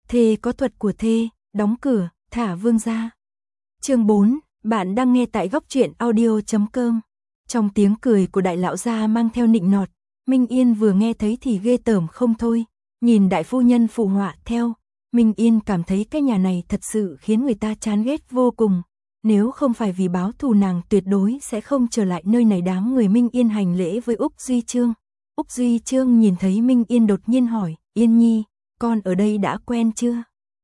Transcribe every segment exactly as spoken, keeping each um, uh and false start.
Thê có thuật của thê, đóng cửa, thả vương ra. Chương bốn, bạn đang nghe tại góc truyện audio chấm com. Trong tiếng cười của đại lão gia mang theo nịnh nọt, Minh Yên vừa nghe thấy thì ghê tởm không thôi, nhìn đại phu nhân phụ họa theo, Minh Yên cảm thấy cái nhà này thật sự khiến người ta chán ghét vô cùng. Nếu không phải vì báo thù nàng tuyệt đối sẽ không trở lại nơi này. Đám người Minh Yên hành lễ với Úc Duy Chương. Úc Duy Chương nhìn thấy Minh Yên đột nhiên hỏi, Yên Nhi, con ở đây đã quen chưa?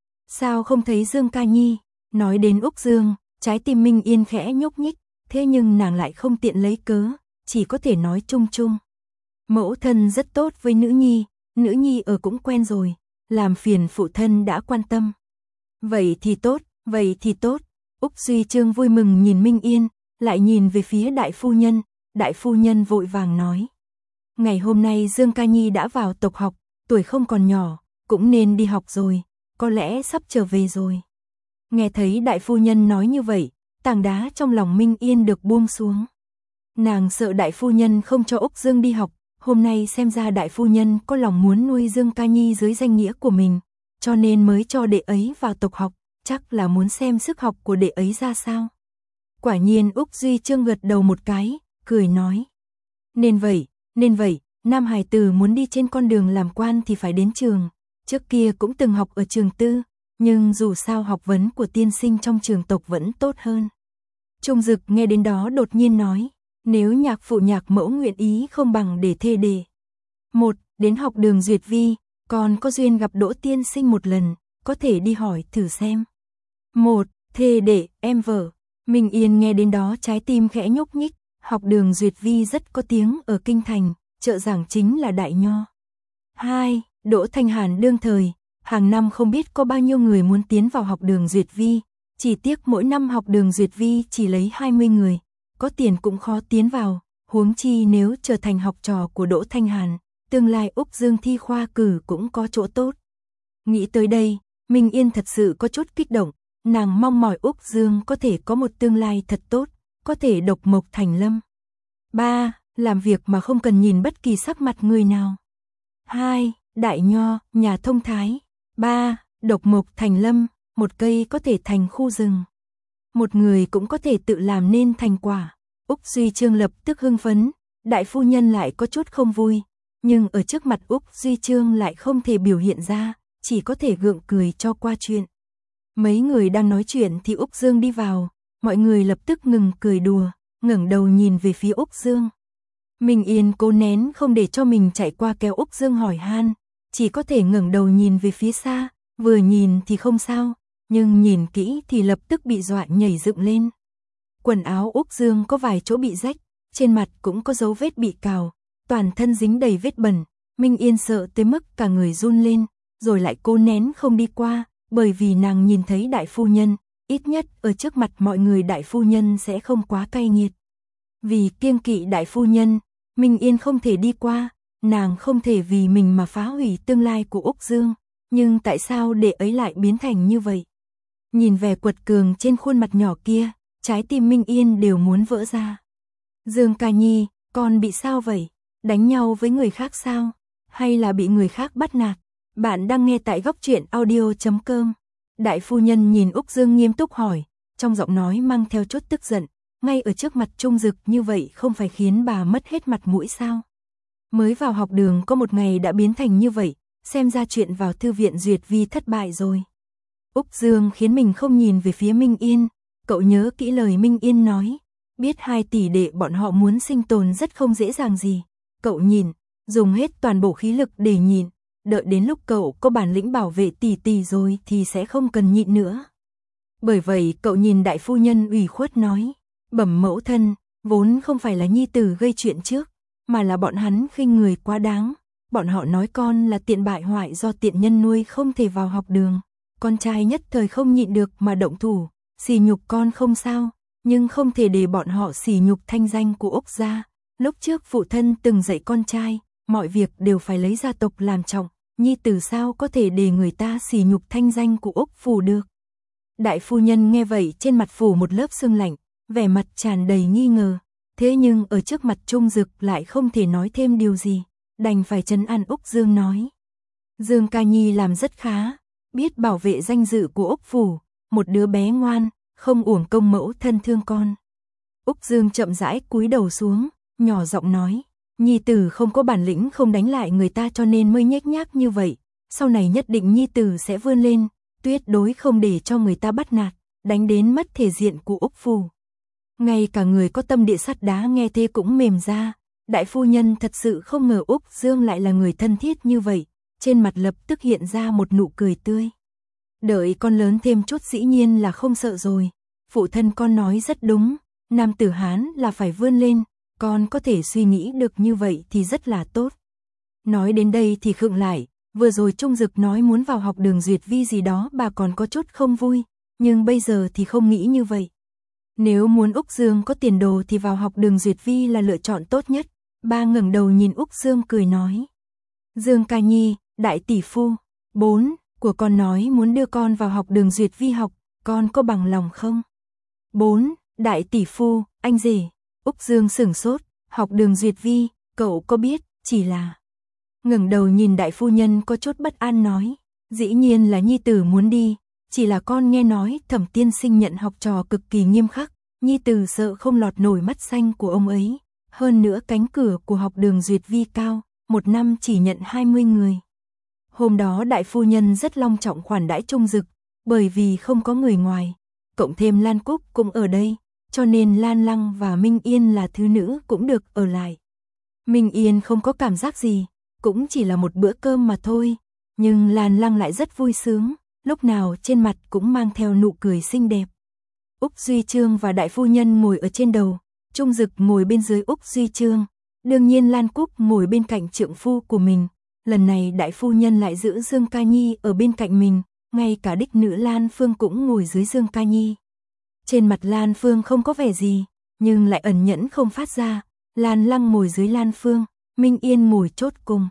Sao không thấy Dương ca nhi? Nói đến Úc Dương, trái tim Minh Yên khẽ nhúc nhích, thế nhưng nàng lại không tiện lấy cớ, chỉ có thể nói chung chung. Mẫu thân rất tốt với nữ nhi, nữ nhi ở cũng quen rồi, làm phiền phụ thân đã quan tâm. Vậy thì tốt, vậy thì tốt. Úc Duy Chương vui mừng nhìn Minh Yên, lại nhìn về phía đại phu nhân, đại phu nhân vội vàng nói. Ngày hôm nay Dương ca nhi đã vào tộc học, tuổi không còn nhỏ, cũng nên đi học rồi, có lẽ sắp trở về rồi. Nghe thấy đại phu nhân nói như vậy, tảng đá trong lòng Minh Yên được buông xuống. Nàng sợ đại phu nhân không cho Úc Dương đi học, hôm nay xem ra đại phu nhân có lòng muốn nuôi Dương ca nhi dưới danh nghĩa của mình, cho nên mới cho đệ ấy vào tộc học, chắc là muốn xem sức học của đệ ấy ra sao. Quả nhiên Úc Duy Chương gật đầu một cái, cười nói. Nên vậy, nên vậy, nam hài tử muốn đi trên con đường làm quan thì phải đến trường, trước kia cũng từng học ở trường tư, nhưng dù sao học vấn của tiên sinh trong trường tộc vẫn tốt hơn. Trung Dực nghe đến đó đột nhiên nói, nếu nhạc phụ nhạc mẫu nguyện ý không bằng để thê đề. Một, đến học đường duyệt vi, còn có duyên gặp Đỗ tiên sinh một lần, có thể đi hỏi thử xem. Một, thê đệ, em vợ. Minh Yên nghe đến đó trái tim khẽ nhúc nhích, học đường duyệt vi rất có tiếng ở kinh thành, trợ giảng chính là Đại Nho. Hai, Đỗ Thanh Hàn đương thời, hàng năm không biết có bao nhiêu người muốn tiến vào học đường duyệt vi, chỉ tiếc mỗi năm học đường duyệt vi chỉ lấy hai mươi người, có tiền cũng khó tiến vào, huống chi nếu trở thành học trò của Đỗ Thanh Hàn, tương lai Úc Dương thi khoa cử cũng có chỗ tốt. Nghĩ tới đây, Minh Yên thật sự có chút kích động, nàng mong mỏi Úc Dương có thể có một tương lai thật tốt, có thể độc mộc thành lâm. Ba, làm việc mà không cần nhìn bất kỳ sắc mặt người nào. Hai, Đại Nho, nhà thông thái. Ba, độc mộc thành lâm, một cây có thể thành khu rừng. Một người cũng có thể tự làm nên thành quả. Úc Duy Chương lập tức hưng phấn, đại phu nhân lại có chút không vui, nhưng ở trước mặt Úc Duy Chương lại không thể biểu hiện ra, chỉ có thể gượng cười cho qua chuyện. Mấy người đang nói chuyện thì Úc Dương đi vào, mọi người lập tức ngừng cười đùa, ngẩng đầu nhìn về phía Úc Dương. Minh Yên cố nén không để cho mình chạy qua kéo Úc Dương hỏi han, chỉ có thể ngẩng đầu nhìn về phía xa, vừa nhìn thì không sao, nhưng nhìn kỹ thì lập tức bị dọa nhảy dựng lên. Quần áo Úc Dương có vài chỗ bị rách, trên mặt cũng có dấu vết bị cào, toàn thân dính đầy vết bẩn, Minh Yên sợ tới mức cả người run lên, rồi lại cố nén không đi qua, bởi vì nàng nhìn thấy đại phu nhân, ít nhất ở trước mặt mọi người đại phu nhân sẽ không quá cay nghiệt. Vì kiêng kỵ đại phu nhân, Minh Yên không thể đi qua, nàng không thể vì mình mà phá hủy tương lai của Úc Dương, nhưng tại sao đệ ấy lại biến thành như vậy? Nhìn vẻ quật cường trên khuôn mặt nhỏ kia, trái tim Minh Yên đều muốn vỡ ra. Dương ca nhi, con bị sao vậy? Đánh nhau với người khác sao? Hay là bị người khác bắt nạt? Bạn đang nghe tại góc truyện audio chấm com. Đại phu nhân nhìn Úc Dương nghiêm túc hỏi, trong giọng nói mang theo chút tức giận, ngay ở trước mặt Trung Dực như vậy không phải khiến bà mất hết mặt mũi sao? Mới vào học đường có một ngày đã biến thành như vậy, xem ra chuyện vào thư viện duyệt vi thất bại rồi. Úc Dương khiến mình không nhìn về phía Minh Yên, cậu nhớ kỹ lời Minh Yên nói, biết hai tỷ đệ bọn họ muốn sinh tồn rất không dễ dàng gì. Cậu nhìn, dùng hết toàn bộ khí lực để nhìn, đợi đến lúc cậu có bản lĩnh bảo vệ tỷ tỷ rồi thì sẽ không cần nhịn nữa. Bởi vậy cậu nhìn đại phu nhân ủy khuất nói, bẩm mẫu thân, vốn không phải là nhi tử gây chuyện trước, mà là bọn hắn khinh người quá đáng, bọn họ nói con là tiện bại hoại do tiện nhân nuôi không thể vào học đường, con trai nhất thời không nhịn được mà động thủ, sỉ nhục con không sao, nhưng không thể để bọn họ sỉ nhục thanh danh của Úc gia. Lúc trước phụ thân từng dạy con trai, mọi việc đều phải lấy gia tộc làm trọng, nhi tử sao có thể để người ta sỉ nhục thanh danh của Úc phủ được. Đại phu nhân nghe vậy trên mặt phủ một lớp sương lạnh, vẻ mặt tràn đầy nghi ngờ, thế nhưng ở trước mặt Trung Dực lại không thể nói thêm điều gì, đành phải trấn an Úc Dương nói. Dương ca nhi làm rất khá, biết bảo vệ danh dự của Úc phủ, một đứa bé ngoan, không uổng công mẫu thân thương con. Úc Dương chậm rãi cúi đầu xuống, nhỏ giọng nói, nhi tử không có bản lĩnh không đánh lại người ta cho nên mới nhếch nhác như vậy, sau này nhất định nhi tử sẽ vươn lên, tuyệt đối không để cho người ta bắt nạt, đánh đến mất thể diện của Úc phủ. Ngay cả người có tâm địa sắt đá nghe thế cũng mềm ra, đại phu nhân thật sự không ngờ Úc Dương lại là người thân thiết như vậy, trên mặt lập tức hiện ra một nụ cười tươi. Đợi con lớn thêm chút dĩ nhiên là không sợ rồi, phụ thân con nói rất đúng, nam tử Hán là phải vươn lên, con có thể suy nghĩ được như vậy thì rất là tốt. Nói đến đây thì khựng lại, vừa rồi Trung Dực nói muốn vào học đường Duyệt Vi gì đó bà còn có chút không vui, nhưng bây giờ thì không nghĩ như vậy. Nếu muốn Úc Dương có tiền đồ thì vào học đường Duyệt Vi là lựa chọn tốt nhất. Ba ngẩng đầu nhìn Úc Dương cười nói. Dương ca nhi, đại tỷ phu, bốn, của con nói muốn đưa con vào học đường Duyệt Vi học, con có bằng lòng không? Bốn, đại tỷ phu, anh rể. Úc Dương sửng sốt, học đường Duyệt Vi, cậu có biết, chỉ là... Ngẩng đầu nhìn đại phu nhân có chút bất an nói, dĩ nhiên là nhi tử muốn đi, chỉ là con nghe nói Thẩm tiên sinh nhận học trò cực kỳ nghiêm khắc, nhi tử sợ không lọt nổi mắt xanh của ông ấy. Hơn nữa cánh cửa của học đường Duyệt Vi cao, một năm chỉ nhận hai mươi người. Hôm đó đại phu nhân rất long trọng khoản đãi Trung Dực, bởi vì không có người ngoài, cộng thêm Lan Cúc cũng ở đây, cho nên Lan Lăng và Minh Yên là thứ nữ cũng được ở lại. Minh Yên không có cảm giác gì, cũng chỉ là một bữa cơm mà thôi, nhưng Lan Lăng lại rất vui sướng, lúc nào trên mặt cũng mang theo nụ cười xinh đẹp. Úc Duy Chương và đại phu nhân ngồi ở trên đầu, Trung Dực ngồi bên dưới Úc Duy Chương, đương nhiên Lan Cúc ngồi bên cạnh trượng phu của mình. Lần này đại phu nhân lại giữ Dương Ca Nhi ở bên cạnh mình, ngay cả đích nữ Lan Phương cũng ngồi dưới Dương Ca Nhi. Trên mặt Lan Phương không có vẻ gì, nhưng lại ẩn nhẫn không phát ra. Lan Lăng ngồi dưới Lan Phương, Minh Yên ngồi chốt cùng.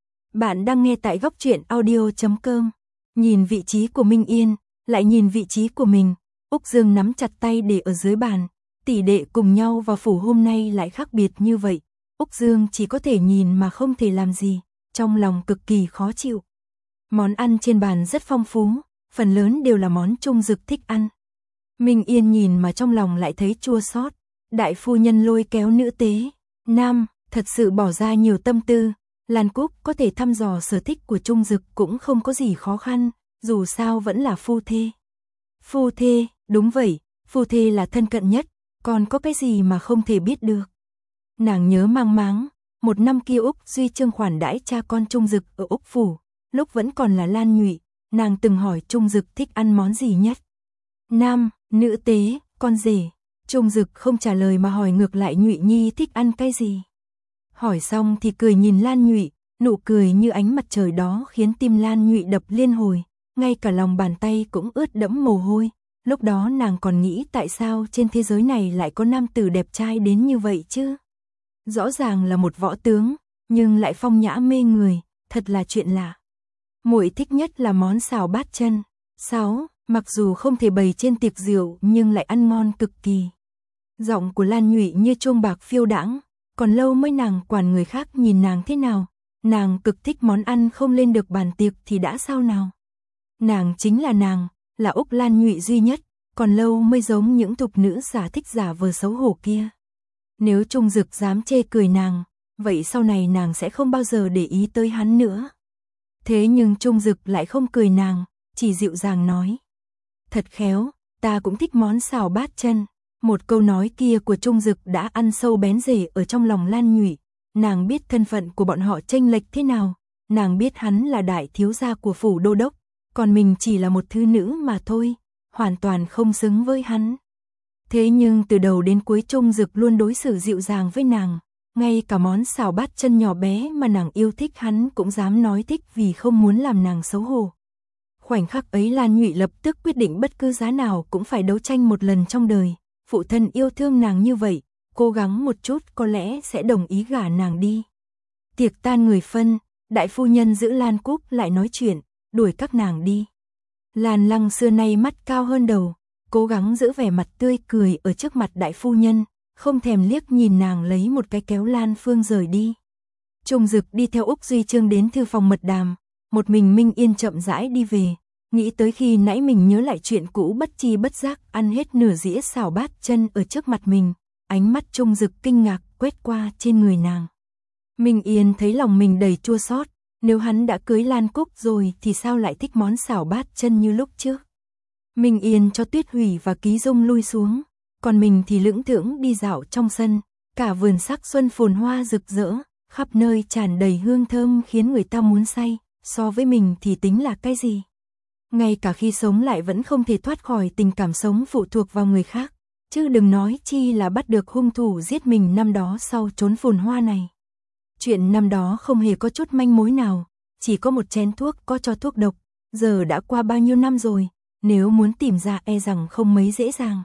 Bạn đang nghe tại góc truyện audio chấm com. Nhìn vị trí của Minh Yên, lại nhìn vị trí của mình, Úc Dương nắm chặt tay để ở dưới bàn. Tỷ đệ cùng nhau vào phủ hôm nay lại khác biệt như vậy. Úc Dương chỉ có thể nhìn mà không thể làm gì, trong lòng cực kỳ khó chịu. Món ăn trên bàn rất phong phú, phần lớn đều là món Trung Dực thích ăn. Minh Yên nhìn mà trong lòng lại thấy chua xót. Đại phu nhân lôi kéo nữ tế nam, thật sự bỏ ra nhiều tâm tư. Lan Cúc có thể thăm dò sở thích của Trung Dực cũng không có gì khó khăn, dù sao vẫn là phu thê. Phu thê, đúng vậy, phu thê là thân cận nhất, còn có cái gì mà không thể biết được. Nàng nhớ mang máng, một năm kia Úc Duy Chương khoản đãi cha con Trung Dực ở Úc phủ, lúc vẫn còn là Lan Nhụy, nàng từng hỏi Trung Dực thích ăn món gì nhất. Nam, nữ tế, con rể. Trung Dực không trả lời mà hỏi ngược lại Nhụy Nhi thích ăn cái gì. Hỏi xong thì cười nhìn Lan Nhụy, nụ cười như ánh mặt trời đó khiến tim Lan Nhụy đập liên hồi, ngay cả lòng bàn tay cũng ướt đẫm mồ hôi. Lúc đó nàng còn nghĩ tại sao trên thế giới này lại có nam tử đẹp trai đến như vậy chứ. Rõ ràng là một võ tướng, nhưng lại phong nhã mê người, thật là chuyện lạ. Muội thích nhất là món xào bát chân. Sáu, mặc dù không thể bày trên tiệc rượu nhưng lại ăn ngon cực kỳ. Giọng của Lan Nhụy như chuông bạc phiêu đãng, còn lâu mới nàng quản người khác nhìn nàng thế nào. Nàng cực thích món ăn không lên được bàn tiệc thì đã sao nào. Nàng chính là nàng, là Úc Lan Nhụy duy nhất, còn lâu mới giống những thục nữ giả thích giả vờ xấu hổ kia. Nếu Trung Dực dám chê cười nàng, vậy sau này nàng sẽ không bao giờ để ý tới hắn nữa. Thế nhưng Trung Dực lại không cười nàng, chỉ dịu dàng nói. Thật khéo, ta cũng thích món xào bát chân. Một câu nói kia của Trung Dực đã ăn sâu bén rễ ở trong lòng Lan Nhụy. Nàng biết thân phận của bọn họ chênh lệch thế nào, nàng biết hắn là đại thiếu gia của phủ đô đốc, còn mình chỉ là một thư nữ mà thôi, hoàn toàn không xứng với hắn. Thế nhưng từ đầu đến cuối Trung Dực luôn đối xử dịu dàng với nàng, ngay cả món xào bát chân nhỏ bé mà nàng yêu thích hắn cũng dám nói thích vì không muốn làm nàng xấu hổ. Khoảnh khắc ấy Lan Nhụy lập tức quyết định bất cứ giá nào cũng phải đấu tranh một lần trong đời, phụ thân yêu thương nàng như vậy, cố gắng một chút có lẽ sẽ đồng ý gả nàng đi. Tiệc tan người phân, đại phu nhân giữ Lan Cúc lại nói chuyện, đuổi các nàng đi. Lan Lăng xưa nay mắt cao hơn đầu, cố gắng giữ vẻ mặt tươi cười ở trước mặt đại phu nhân, không thèm liếc nhìn nàng lấy một cái kéo Lan Phương rời đi. Trung Dực đi theo Úc Duy Chương đến thư phòng mật đàm, một mình Minh Yên chậm rãi đi về, nghĩ tới khi nãy mình nhớ lại chuyện cũ, bất chi bất giác ăn hết nửa dĩa xào bát chân ở trước mặt mình, ánh mắt Trung Dực kinh ngạc quét qua trên người nàng. Minh Yên thấy lòng mình đầy chua xót, nếu hắn đã cưới Lan Cúc rồi thì sao lại thích món xào bát chân như lúc trước. Minh Yên cho Tuyết Hủy và Ký Dung lui xuống, còn mình thì lững thững đi dạo trong sân, cả vườn sắc xuân phồn hoa rực rỡ, khắp nơi tràn đầy hương thơm khiến người ta muốn say, so với mình thì tính là cái gì. Ngay cả khi sống lại vẫn không thể thoát khỏi tình cảm sống phụ thuộc vào người khác, chứ đừng nói chi là bắt được hung thủ giết mình năm đó sau chốn phồn hoa này. Chuyện năm đó không hề có chút manh mối nào, chỉ có một chén thuốc có cho thuốc độc, giờ đã qua bao nhiêu năm rồi, nếu muốn tìm ra e rằng không mấy dễ dàng.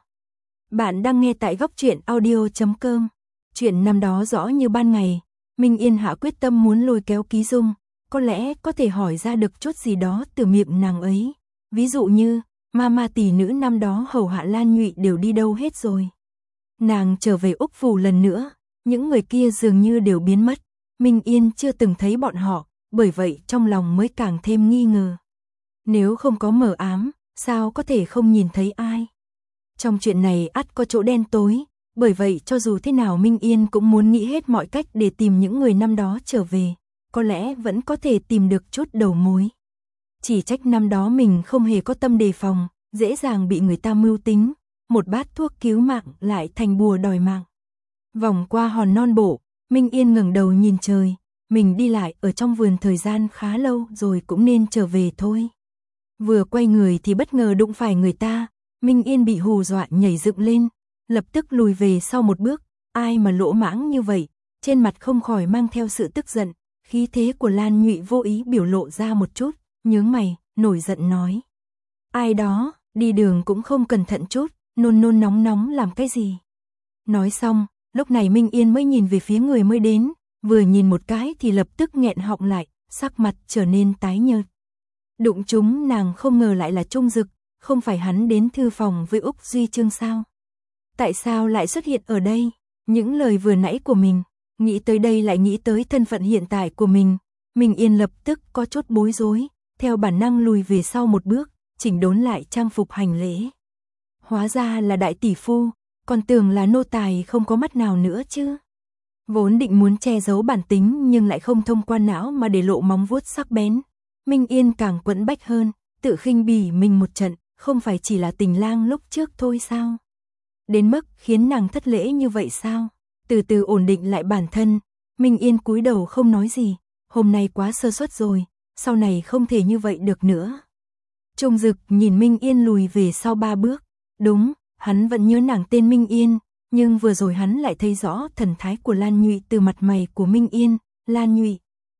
Bạn đang nghe tại góc truyện audio chấm com. Chuyện năm đó rõ như ban ngày, Minh Yên hạ quyết tâm muốn lôi kéo Ký Dung, có lẽ có thể hỏi ra được chút gì đó từ miệng nàng ấy. Ví dụ như, mama tỷ nữ năm đó hầu hạ Lan Nhụy đều đi đâu hết rồi. Nàng trở về Úc Phủ lần nữa, những người kia dường như đều biến mất. Minh Yên chưa từng thấy bọn họ, bởi vậy trong lòng mới càng thêm nghi ngờ. Nếu không có mờ ám, sao có thể không nhìn thấy ai? Trong chuyện này ắt có chỗ đen tối, bởi vậy cho dù thế nào Minh Yên cũng muốn nghĩ hết mọi cách để tìm những người năm đó trở về, có lẽ vẫn có thể tìm được chút đầu mối. Chỉ trách năm đó mình không hề có tâm đề phòng, dễ dàng bị người ta mưu tính, một bát thuốc cứu mạng lại thành bùa đòi mạng. Vòng qua hòn non bộ, Minh Yên ngẩng đầu nhìn trời, mình đi lại ở trong vườn thời gian khá lâu rồi cũng nên trở về thôi. Vừa quay người thì bất ngờ đụng phải người ta, Minh Yên bị hù dọa nhảy dựng lên, lập tức lùi về sau một bước, ai mà lỗ mãng như vậy, trên mặt không khỏi mang theo sự tức giận, khí thế của Lan Nhụy vô ý biểu lộ ra một chút, nhướng mày, nổi giận nói. Ai đó, đi đường cũng không cẩn thận chút, nôn nôn nóng nóng làm cái gì. Nói xong, lúc này Minh Yên mới nhìn về phía người mới đến, vừa nhìn một cái thì lập tức nghẹn họng lại, sắc mặt trở nên tái nhợt. Đụng chúng nàng không ngờ lại là Trung Dực, không phải hắn đến thư phòng với Úc Duy Trương sao? Tại sao lại xuất hiện ở đây? Những lời vừa nãy của mình, nghĩ tới đây lại nghĩ tới thân phận hiện tại của mình, Minh Yên lập tức có chút bối rối, theo bản năng lùi về sau một bước, chỉnh đốn lại trang phục hành lễ. Hóa ra là đại tỷ phu, còn tưởng là nô tài không có mắt nào nữa chứ. Vốn định muốn che giấu bản tính nhưng lại không thông qua não mà để lộ móng vuốt sắc bén. Minh Yên càng quẫn bách hơn, tự khinh bỉ mình một trận, không phải chỉ là tình lang lúc trước thôi sao? Đến mức khiến nàng thất lễ như vậy sao? Từ từ ổn định lại bản thân, Minh Yên cúi đầu không nói gì, hôm nay quá sơ suất rồi, sau này không thể như vậy được nữa. Trung Dực nhìn Minh Yên lùi về sau ba bước, đúng, hắn vẫn nhớ nàng tên Minh Yên, nhưng vừa rồi hắn lại thấy rõ thần thái của Lan Nhụy từ mặt mày của Minh Yên, Lan Nhụy.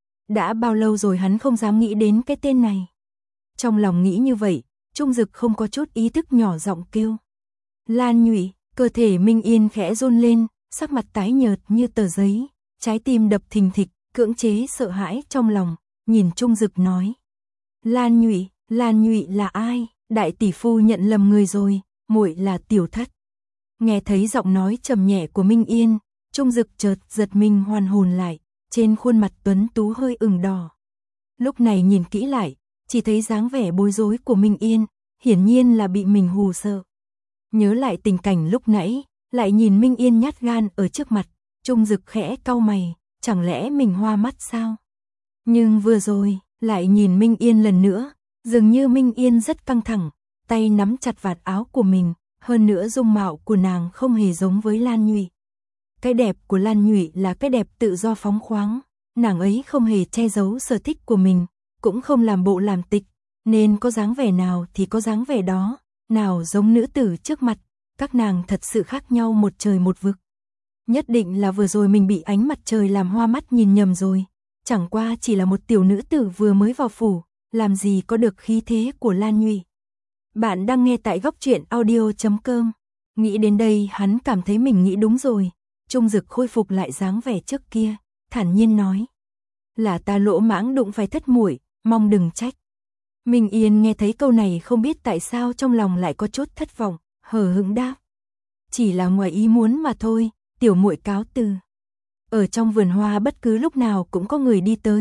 Đã bao lâu rồi hắn không dám nghĩ đến cái tên này. Trong lòng nghĩ như vậy, Trung Dực không có chút ý thức nhỏ giọng kêu. Lan Nhụy, cơ thể Minh Yên khẽ run lên, sắc mặt tái nhợt như tờ giấy, trái tim đập thình thịch, cưỡng chế sợ hãi trong lòng, nhìn Trung Dực nói. Lan Nhụy, Lan Nhụy là ai? Đại tỷ phu nhận lầm người rồi, muội là Tiểu Thất. Nghe thấy giọng nói trầm nhẹ của Minh Yên, Trung Dực chợt giật mình hoàn hồn lại, trên khuôn mặt tuấn tú hơi ửng đỏ. Lúc này nhìn kỹ lại, chỉ thấy dáng vẻ bối rối của Minh Yên, hiển nhiên là bị mình hù sợ. Nhớ lại tình cảnh lúc nãy, lại nhìn Minh Yên nhát gan ở trước mặt, Trung Dực khẽ cau mày, chẳng lẽ mình hoa mắt sao? Nhưng vừa rồi, lại nhìn Minh Yên lần nữa, dường như Minh Yên rất căng thẳng, tay nắm chặt vạt áo của mình, hơn nữa dung mạo của nàng không hề giống với Lan Nhụy. Cái đẹp của Lan Nhụy là cái đẹp tự do phóng khoáng, nàng ấy không hề che giấu sở thích của mình, cũng không làm bộ làm tịch, nên có dáng vẻ nào thì có dáng vẻ đó, nào giống nữ tử trước mặt, các nàng thật sự khác nhau một trời một vực. Nhất định là vừa rồi mình bị ánh mặt trời làm hoa mắt nhìn nhầm rồi, chẳng qua chỉ là một tiểu nữ tử vừa mới vào phủ, làm gì có được khí thế của Lan Nhụy. Bạn đang nghe tại góc truyện audio chấm com. Nghĩ đến đây hắn cảm thấy mình nghĩ đúng rồi, Trung Dực khôi phục lại dáng vẻ trước kia, thản nhiên nói. Là ta lỗ mãng đụng phải thất muội, mong đừng trách. Minh Yên nghe thấy câu này không biết tại sao trong lòng lại có chút thất vọng, hờ hững đáp. Chỉ là ngoài ý muốn mà thôi, tiểu muội cáo từ. Ở trong vườn hoa bất cứ lúc nào cũng có người đi tới,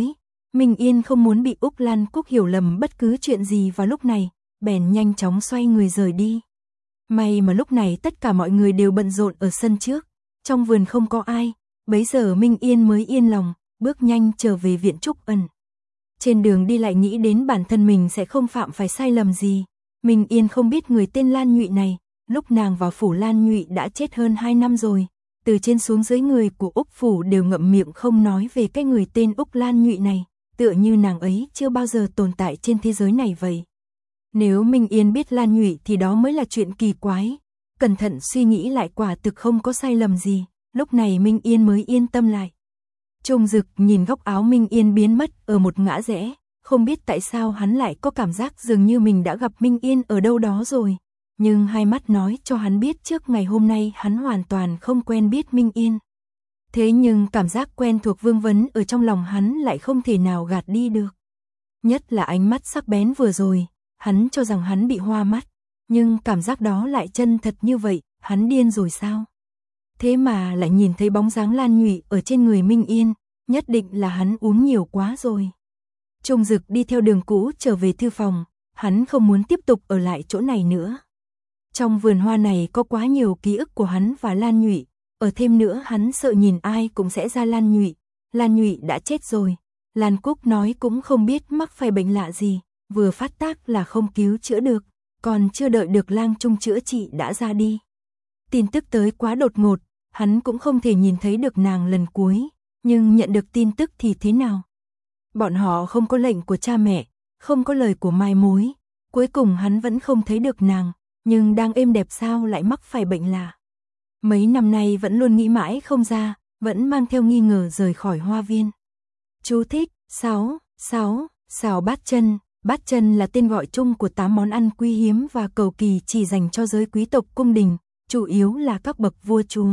Minh Yên không muốn bị Úc Lan Cúc hiểu lầm bất cứ chuyện gì vào lúc này, bèn nhanh chóng xoay người rời đi. May mà lúc này tất cả mọi người đều bận rộn ở sân trước, trong vườn không có ai, bấy giờ Minh Yên mới yên lòng, bước nhanh trở về viện Trúc Ẩn. Trên đường đi lại nghĩ đến bản thân mình sẽ không phạm phải sai lầm gì. Minh Yên không biết người tên Lan Nhụy này, lúc nàng vào phủ Lan Nhụy đã chết hơn hai năm rồi. Từ trên xuống dưới người của Úc phủ đều ngậm miệng không nói về cái người tên Úc Lan Nhụy này, tựa như nàng ấy chưa bao giờ tồn tại trên thế giới này vậy. Nếu Minh Yên biết Lan Nhụy thì đó mới là chuyện kỳ quái. Cẩn thận suy nghĩ lại quả thực không có sai lầm gì, lúc này Minh Yên mới yên tâm lại. Trung Dực nhìn góc áo Minh Yên biến mất ở một ngã rẽ, không biết tại sao hắn lại có cảm giác dường như mình đã gặp Minh Yên ở đâu đó rồi. Nhưng hai mắt nói cho hắn biết trước ngày hôm nay hắn hoàn toàn không quen biết Minh Yên. Thế nhưng cảm giác quen thuộc vương vấn ở trong lòng hắn lại không thể nào gạt đi được. Nhất là ánh mắt sắc bén vừa rồi, hắn cho rằng hắn bị hoa mắt, nhưng cảm giác đó lại chân thật như vậy, hắn điên rồi sao? Thế mà lại nhìn thấy bóng dáng Lan Nhụy ở trên người Minh Yên, nhất định là hắn uống nhiều quá rồi. Trung Dực đi theo đường cũ trở về thư phòng, hắn không muốn tiếp tục ở lại chỗ này nữa. Trong vườn hoa này có quá nhiều ký ức của hắn và Lan Nhụy, ở thêm nữa hắn sợ nhìn ai cũng sẽ ra Lan Nhụy. Lan Nhụy đã chết rồi, Lan Cúc nói cũng không biết mắc phải bệnh lạ gì, vừa phát tác là không cứu chữa được, còn chưa đợi được Lang Trung chữa trị đã ra đi. Tin tức tới quá đột ngột, hắn cũng không thể nhìn thấy được nàng lần cuối, nhưng nhận được tin tức thì thế nào? Bọn họ không có lệnh của cha mẹ, không có lời của mai mối, cuối cùng hắn vẫn không thấy được nàng, nhưng đang êm đẹp sao lại mắc phải bệnh lạ. Mấy năm nay vẫn luôn nghĩ mãi không ra, vẫn mang theo nghi ngờ rời khỏi hoa viên. Chú thích, sáu, sáu, xào bát chân. Bát chân là tên gọi chung của tám món ăn quý hiếm và cầu kỳ chỉ dành cho giới quý tộc cung đình, chủ yếu là các bậc vua chúa.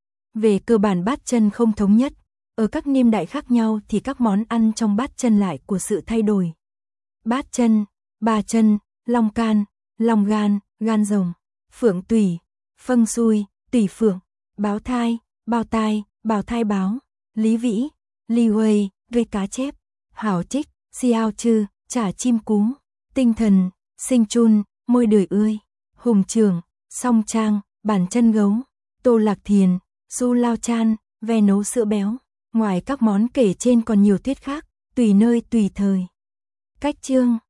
Về cơ bản bát chân không thống nhất, ở các niên đại khác nhau thì các món ăn trong bát chân lại của sự thay đổi. Bát chân, ba chân, long can, long gan, gan rồng, phượng tùy, phâng xui, tùy phượng, báo thai, bao tai, bào thai báo, lý vĩ, ly huê, gây cá chép, hảo trích, xiao chư, chả chim cú, tinh thần, sinh chun, môi đời ươi, hùng trường, song trang, bản chân gấu, tô lạc thiền, su lao chan, ve nấu sữa béo. Ngoài các món kể trên còn nhiều thuyết khác, tùy nơi tùy thời. Cách chương